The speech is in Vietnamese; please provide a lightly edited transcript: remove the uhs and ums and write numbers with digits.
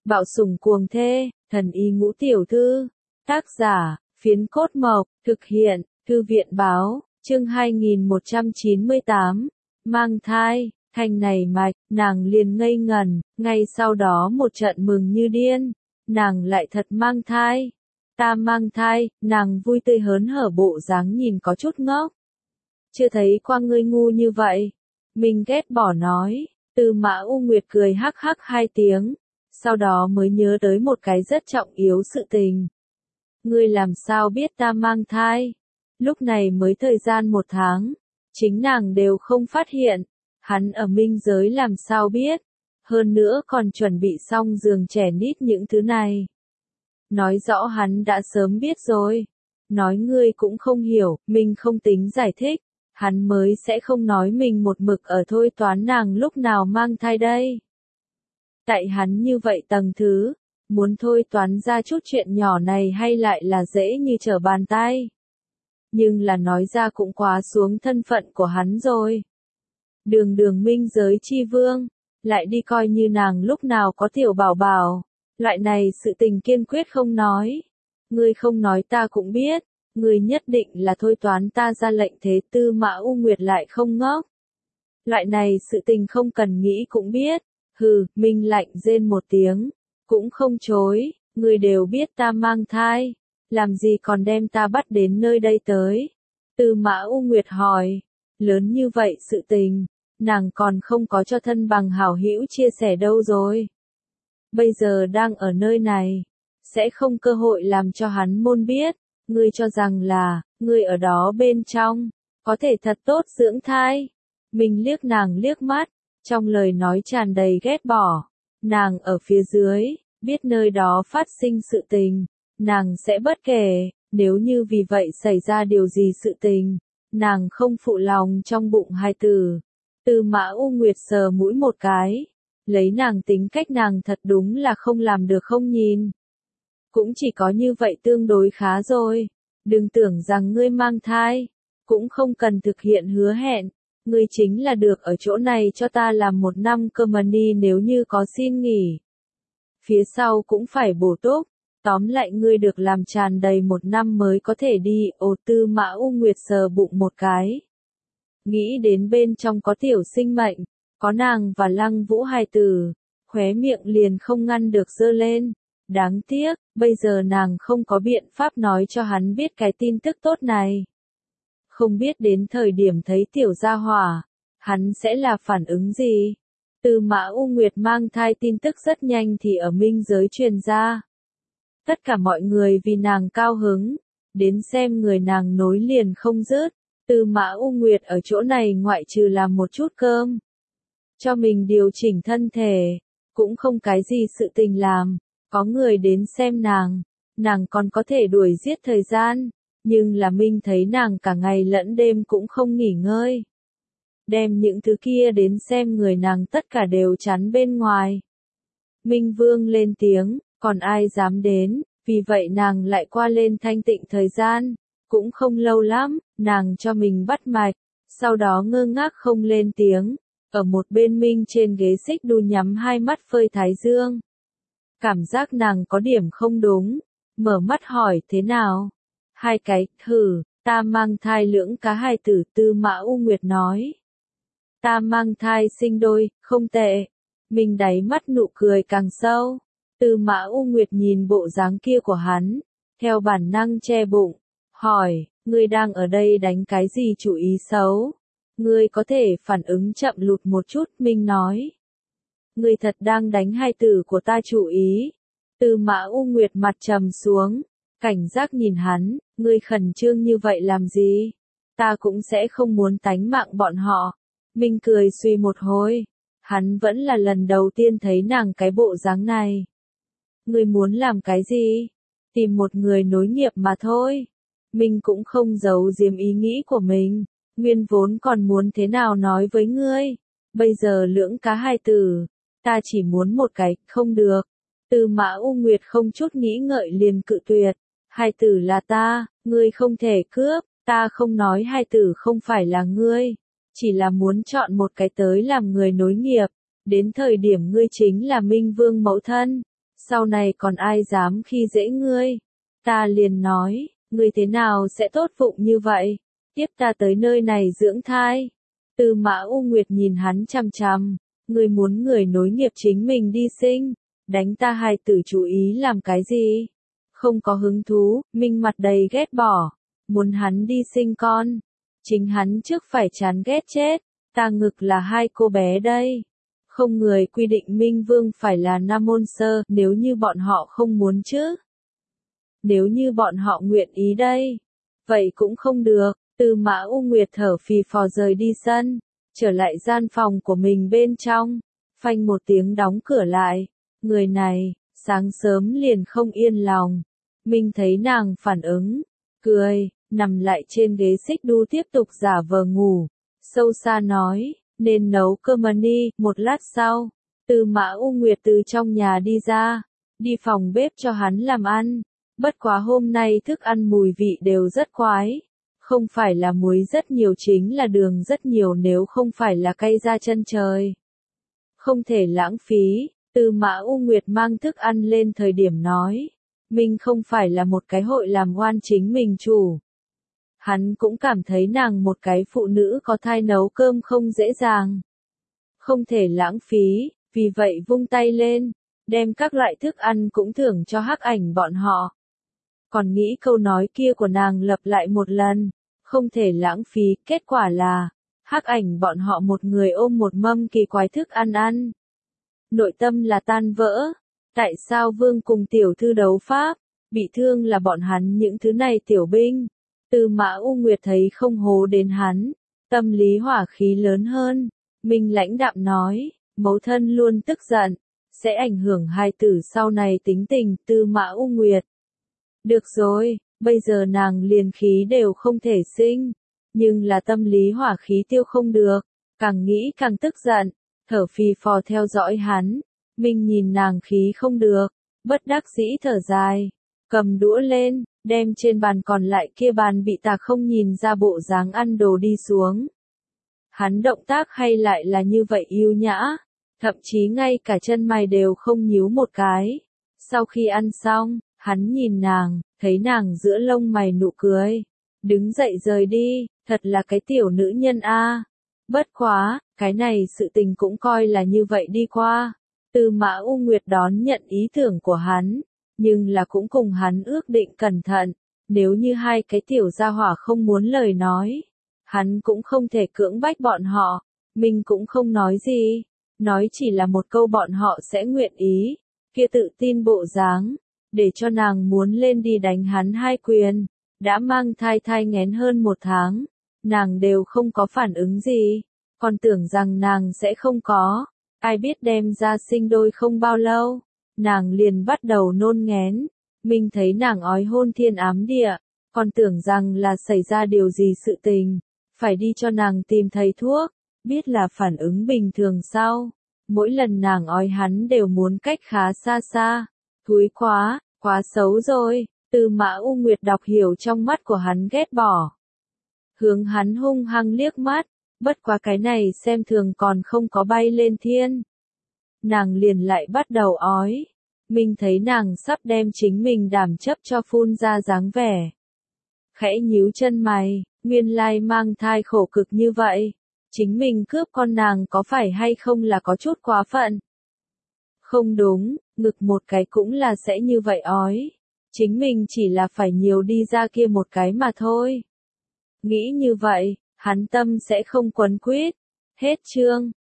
Bạo sủng cuồng thê, thần y ngũ tiểu thư. Tác giả, Phiến Cốt Mộc, thực hiện, Thư viện báo, chương 2198. Mang thai, thanh này mạch, nàng liền ngây ngần, ngay sau đó một trận mừng như điên. Nàng lại thật mang thai. Ta mang thai, nàng vui tươi hớn hở bộ dáng nhìn có chút ngốc. Chưa thấy qua ngươi ngu như vậy. Mình ghét bỏ nói, Tư Mã U Nguyệt cười hắc hắc hai tiếng, sau đó mới nhớ tới một cái rất trọng yếu sự tình. Ngươi làm sao biết ta mang thai? Lúc này mới thời gian 1 tháng, chính nàng đều không phát hiện, hắn ở minh giới làm sao biết, hơn nữa còn chuẩn bị xong giường trẻ nít những thứ này. Nói rõ hắn đã sớm biết rồi. Nói ngươi cũng không hiểu, mình không tính giải thích, hắn mới sẽ không nói mình một mực ở thôi toán nàng lúc nào mang thai đây. Tại hắn như vậy tầng thứ, muốn thôi toán ra chút chuyện nhỏ này hay lại là dễ như trở bàn tay. Nhưng là nói ra cũng quá xuống thân phận của hắn rồi. Đường minh giới chi vương, lại đi coi như nàng lúc nào có tiểu bảo bảo. Loại này sự tình kiên quyết không nói. Ngươi không nói ta cũng biết, ngươi nhất định là thôi toán ta ra lệnh thế. Tư Mã U Nguyệt lại không ngốc. Loại này sự tình không cần nghĩ cũng biết. Hừ, Minh lạnh rên một tiếng, cũng không chối, ngươi đều biết ta mang thai, làm gì còn đem ta bắt đến nơi đây tới. Tư Mã U Nguyệt hỏi, lớn như vậy sự tình, nàng còn không có cho thân bằng hảo hữu chia sẻ đâu rồi. Bây giờ đang ở nơi này, sẽ không cơ hội làm cho hắn môn biết, ngươi cho rằng là, ngươi ở đó bên trong, có thể thật tốt dưỡng thai. Mình liếc nàng liếc mắt, trong lời nói tràn đầy ghét bỏ. Nàng ở phía dưới, biết nơi đó phát sinh sự tình, nàng sẽ bất kể, nếu như vì vậy xảy ra điều gì sự tình, nàng không phụ lòng trong bụng hài tử. Tư Mã U Nguyệt sờ mũi một cái, lấy nàng tính cách nàng thật đúng là không làm được không nhìn. Cũng chỉ có như vậy tương đối khá rồi, đừng tưởng rằng ngươi mang thai, cũng không cần thực hiện hứa hẹn. Ngươi chính là được ở chỗ này cho ta làm 1 năm cơ mà đi, nếu như có xin nghỉ. Phía sau cũng phải bổ túc, tóm lại ngươi được làm tràn đầy 1 năm mới có thể đi. Ồ, Tư Mã U Nguyệt sờ bụng một cái. Nghĩ đến bên trong có tiểu sinh mệnh, có nàng và Lăng Vũ hài tử, khóe miệng liền không ngăn được giơ lên. Đáng tiếc, bây giờ nàng không có biện pháp nói cho hắn biết cái tin tức tốt này. Không biết đến thời điểm thấy tiểu gia hỏa, hắn sẽ là phản ứng gì? Tư Mã U Nguyệt mang thai tin tức rất nhanh thì ở minh giới truyền ra. Tất cả mọi người vì nàng cao hứng, đến xem người nàng nối liền không dứt. Tư Mã U Nguyệt ở chỗ này ngoại trừ làm một chút cơm, cho mình điều chỉnh thân thể, cũng không cái gì sự tình làm. Có người đến xem nàng còn có thể đuổi giết thời gian. Nhưng là Minh thấy nàng cả ngày lẫn đêm cũng không nghỉ ngơi. Đem những thứ kia đến xem người nàng tất cả đều chắn bên ngoài. Minh Vương lên tiếng, còn ai dám đến, vì vậy nàng lại qua lên thanh tịnh thời gian. Cũng không lâu lắm, nàng cho mình bắt mạch, sau đó ngơ ngác không lên tiếng. Ở một bên Minh trên ghế xích đu nhắm hai mắt phơi thái dương. Cảm giác nàng có điểm không đúng, mở mắt hỏi thế nào? 2 cái, thử, ta mang thai lưỡng cá hài tử. Tư Mã U Nguyệt nói. Ta mang thai sinh đôi, không tệ. Mình đáy mắt nụ cười càng sâu. Tư Mã U Nguyệt nhìn bộ dáng kia của hắn, theo bản năng che bụng, hỏi, ngươi đang ở đây đánh cái gì chủ ý xấu? Ngươi có thể phản ứng chậm lụt một chút. Mình nói. Ngươi thật đang đánh hài tử của ta chủ ý. Tư Mã U Nguyệt mặt trầm xuống. Cảnh giác nhìn hắn, ngươi khẩn trương như vậy làm gì? Ta cũng sẽ không muốn tánh mạng bọn họ. Minh cười suy một hồi. Hắn vẫn là lần đầu tiên thấy nàng cái bộ dáng này. Ngươi muốn làm cái gì? Tìm một người nối nghiệp mà thôi. Minh cũng không giấu giếm ý nghĩ của mình. Nguyên vốn còn muốn thế nào nói với ngươi. Bây giờ lưỡng cá hài tử. Ta chỉ muốn một cái, không được. Tư Mã U Nguyệt không chút nghĩ ngợi liền cự tuyệt. Hài tử là ta, ngươi không thể cướp, ta không nói hài tử không phải là ngươi, chỉ là muốn chọn một cái tới làm người nối nghiệp, đến thời điểm ngươi chính là Minh Vương mẫu thân, sau này còn ai dám khi dễ ngươi. Ta liền nói, ngươi thế nào sẽ tốt bụng như vậy, tiếp ta tới nơi này dưỡng thai. Tư Mã U Nguyệt nhìn hắn chằm chằm, ngươi muốn người nối nghiệp chính mình đi sinh, đánh ta hài tử chú ý làm cái gì? Không có hứng thú, Minh mặt đầy ghét bỏ, muốn hắn đi sinh con. Chính hắn trước phải chán ghét chết, ta ngực là hai cô bé đây. Không người quy định Minh Vương phải là Nam Môn Sơ, nếu như bọn họ không muốn chứ. Nếu như bọn họ nguyện ý đây, vậy cũng không được. Tư Mã U Nguyệt thở phì phò rời đi sân, trở lại gian phòng của mình bên trong, phanh một tiếng đóng cửa lại. Người này, sáng sớm liền không yên lòng. Minh thấy nàng phản ứng, cười, nằm lại trên ghế xích đu tiếp tục giả vờ ngủ. Sâu xa nói, nên nấu cơm đi. Một lát sau, Tư Mã U Nguyệt từ trong nhà đi ra, đi phòng bếp cho hắn làm ăn. Bất quá hôm nay thức ăn mùi vị đều rất khoái. Không phải là muối rất nhiều chính là đường rất nhiều, nếu không phải là cay ra chân trời. Không thể lãng phí. Tư Mã U Nguyệt mang thức ăn lên thời điểm nói, mình không phải là một cái hội làm ngoan chính mình chủ. Hắn cũng cảm thấy nàng một cái phụ nữ có thai nấu cơm không dễ dàng. Không thể lãng phí, vì vậy vung tay lên, đem các loại thức ăn cũng thưởng cho Hắc Ảnh bọn họ. Còn nghĩ câu nói kia của nàng lặp lại một lần, không thể lãng phí, kết quả là, Hắc Ảnh bọn họ một người ôm một mâm kỳ quái thức ăn ăn. Nội tâm là tan vỡ, tại sao Vương cùng tiểu thư đấu pháp, bị thương là bọn hắn những thứ này tiểu binh. Tư Mã U Nguyệt thấy không hố đến hắn, tâm lý hỏa khí lớn hơn. Minh lãnh đạm nói, mẫu thân luôn tức giận, sẽ ảnh hưởng hài tử sau này tính tình. Tư Mã U Nguyệt, được rồi, bây giờ nàng liền khí đều không thể sinh, nhưng là tâm lý hỏa khí tiêu không được, càng nghĩ càng tức giận, thở phì phò theo dõi hắn. Minh nhìn nàng khí không được, bất đắc dĩ thở dài, cầm đũa lên, đem trên bàn còn lại kia bàn bị tạc không nhìn ra bộ dáng ăn đồ đi xuống. Hắn động tác hay lại là như vậy yêu nhã, thậm chí ngay cả chân mày đều không nhíu một cái. Sau khi ăn xong, hắn nhìn nàng, thấy nàng giữa lông mày nụ cười, đứng dậy rời đi, thật là cái tiểu nữ nhân a. Bất quá, cái này sự tình cũng coi là như vậy đi qua. Tư Mã U Nguyệt đón nhận ý tưởng của hắn, nhưng là cũng cùng hắn ước định cẩn thận, nếu như hai cái tiểu gia hỏa không muốn lời nói, hắn cũng không thể cưỡng bách bọn họ. Mình cũng không nói gì, nói chỉ là một câu bọn họ sẽ nguyện ý, kia tự tin bộ dáng, để cho nàng muốn lên đi đánh hắn hai quyền. Đã mang thai nghén hơn 1 tháng, nàng đều không có phản ứng gì, còn tưởng rằng nàng sẽ không có. Ai biết đem ra sinh đôi không bao lâu, nàng liền bắt đầu nôn nghén. Mình thấy nàng ói hôn thiên ám địa, còn tưởng rằng là xảy ra điều gì sự tình, phải đi cho nàng tìm thầy thuốc, biết là phản ứng bình thường sau. Mỗi lần nàng ói hắn đều muốn cách khá xa xa, thúi quá, quá xấu rồi. Tư Mã U Nguyệt đọc hiểu trong mắt của hắn ghét bỏ, hướng hắn hung hăng liếc mắt, bất quá cái này xem thường còn không có bay lên thiên. Nàng liền lại bắt đầu ói, mình thấy nàng sắp đem chính mình đảm chấp cho phun ra dáng vẻ. Khẽ nhíu chân mày, nguyên lai mang thai khổ cực như vậy, chính mình cướp con nàng có phải hay không là có chút quá phận. Không đúng, ngực một cái cũng là sẽ như vậy ói. Chính mình chỉ là phải nhiều đi ra kia một cái mà thôi. Nghĩ như vậy, hắn tâm sẽ không quấn quýt. Hết chương.